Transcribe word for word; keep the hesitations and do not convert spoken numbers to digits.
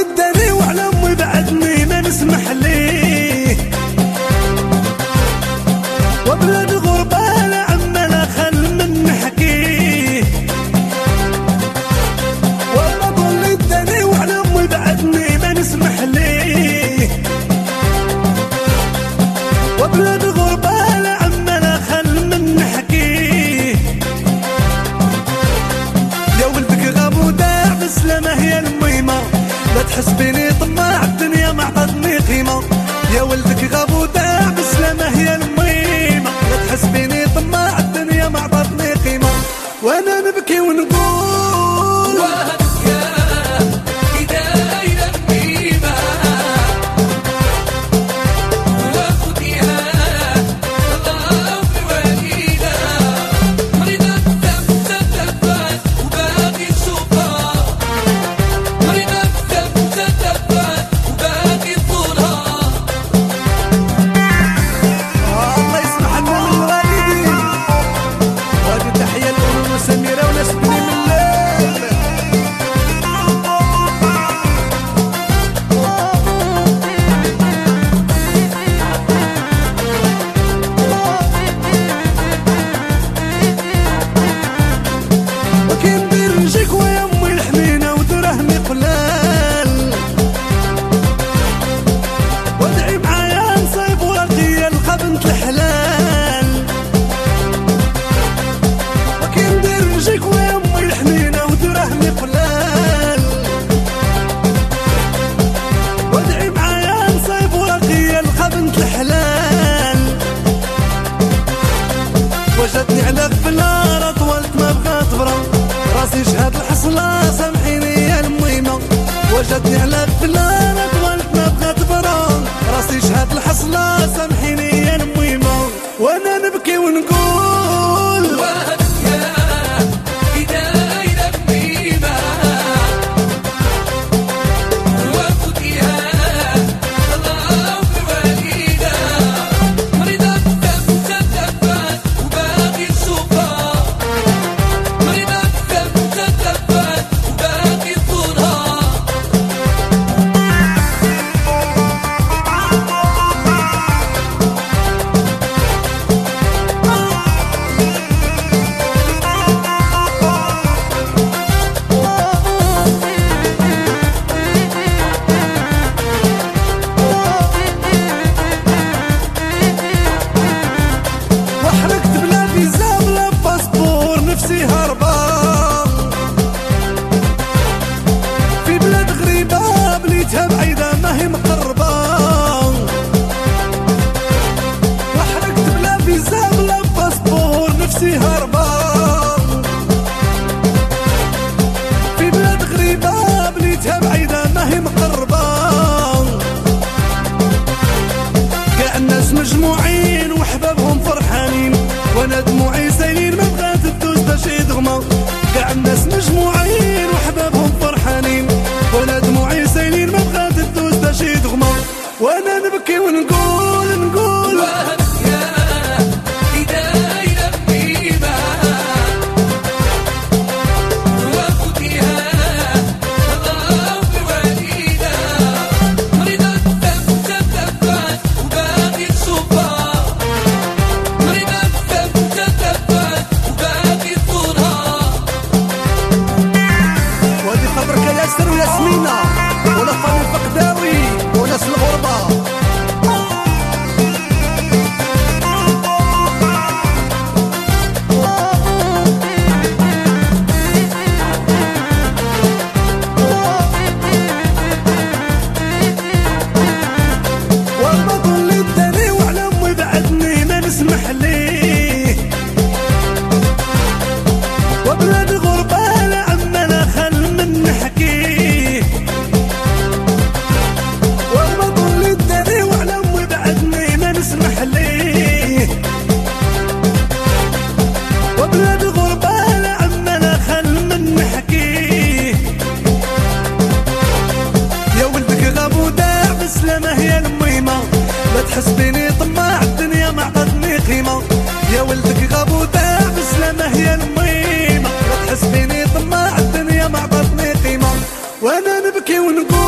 اداني وعلى امي بعدني ما نسمح ليه، وبلاد الغربة لا عما لا خل من نحكيه، والله اداني وعلى امي بعدني ما نسمح ليه، وبلاد الغربة لا عما لا خل من نحكيه. يا ولدك غاب وداع بسلامة هي المهمة، لا تحسبيني طماع الدنيا ما عطتني قيمة. يا ولدك غاب وداع بسلامة هي المهمة، لا تحسبيني طماع الدنيا ما عطتني قيمة. وانا نبكي ونقول وهدك هدايا قيمة وخديها الله بوليدة، مريضة تتفات وباقي تشوفها، مريضة تتفات وباقي طولها. الله يسمح لنا من الوالدين، وهذه تحية لأم سميرة وناس بني من الليل. وكي ندير نجيك ويا امي الحنينة ودرهمي قلال، وادعي معايا نصيب ورقية نلقى بنت الحلال. وكي ندير نجيك ويا امي الحنينة ودرهمي قلال، وادعي معايا نصيب ورقية نلقى بنت الحلال. وجدتني على غفلة طولت ما بغات برا، راسي شهاد الحصلة سامحيني يا المهمة. وجدتني على غفلة طولت ما بغات برا، راسي شهاد الحصلة سامحيني يا المهمة. وانا نبكي ونقول وهدك هدايا قيمة وخديها الله بوليدة، مريضة تتفات وباقي تشوفها، مريضة تتفات وباقي طولها. وحركت بلا فيزا بلا باسبور نفسي هربا، في بلاد غريبة بليتها بعيدة ما هي مقربة. وحركت بلا فيزا بلا باسبور نفسي هربا، في بلاد غريبة بليتها بعيدة ما هي مقربة. كاع الناس مجموعين وحبابهم فرحانين، وانا دموعي سايلين ما بغات تدوز باش يدغما. كاع الناس مجموعين وحبابهم فرحانين، وانا دموعي سايلين ما بغات تدوز باش يدغما. وانا نبكي ونقول نقول وهدك هدايا قيمة وخديها الله بوليدة، مريضة تتفات وباقي تشوفها، مريضة تتفات وباقي طولها. وهذه خبرك يا ياسر وياسمينة ولا فاني الفقداوي وناس الغربة. والبطل اداني وعلى امي بعدني ما نسمح ليه، وبلاد الغربة لا عما لا خل من نحكيه. والبطل اداني وعلى امي بعدني ما نسمح ليه، وبلاد الغربة لا عما لا خل من نحكيه. يا ولدك غاب وداع بسلامة هي المهمة، لا تحسبيني طماع الدنيا ما عطتني قيمة. يا ولدك غاب وداع بسلامة هي المهمة، لا تحسبيني طماع الدنيا ما عطتني قيمة. وانا نبكي ونقول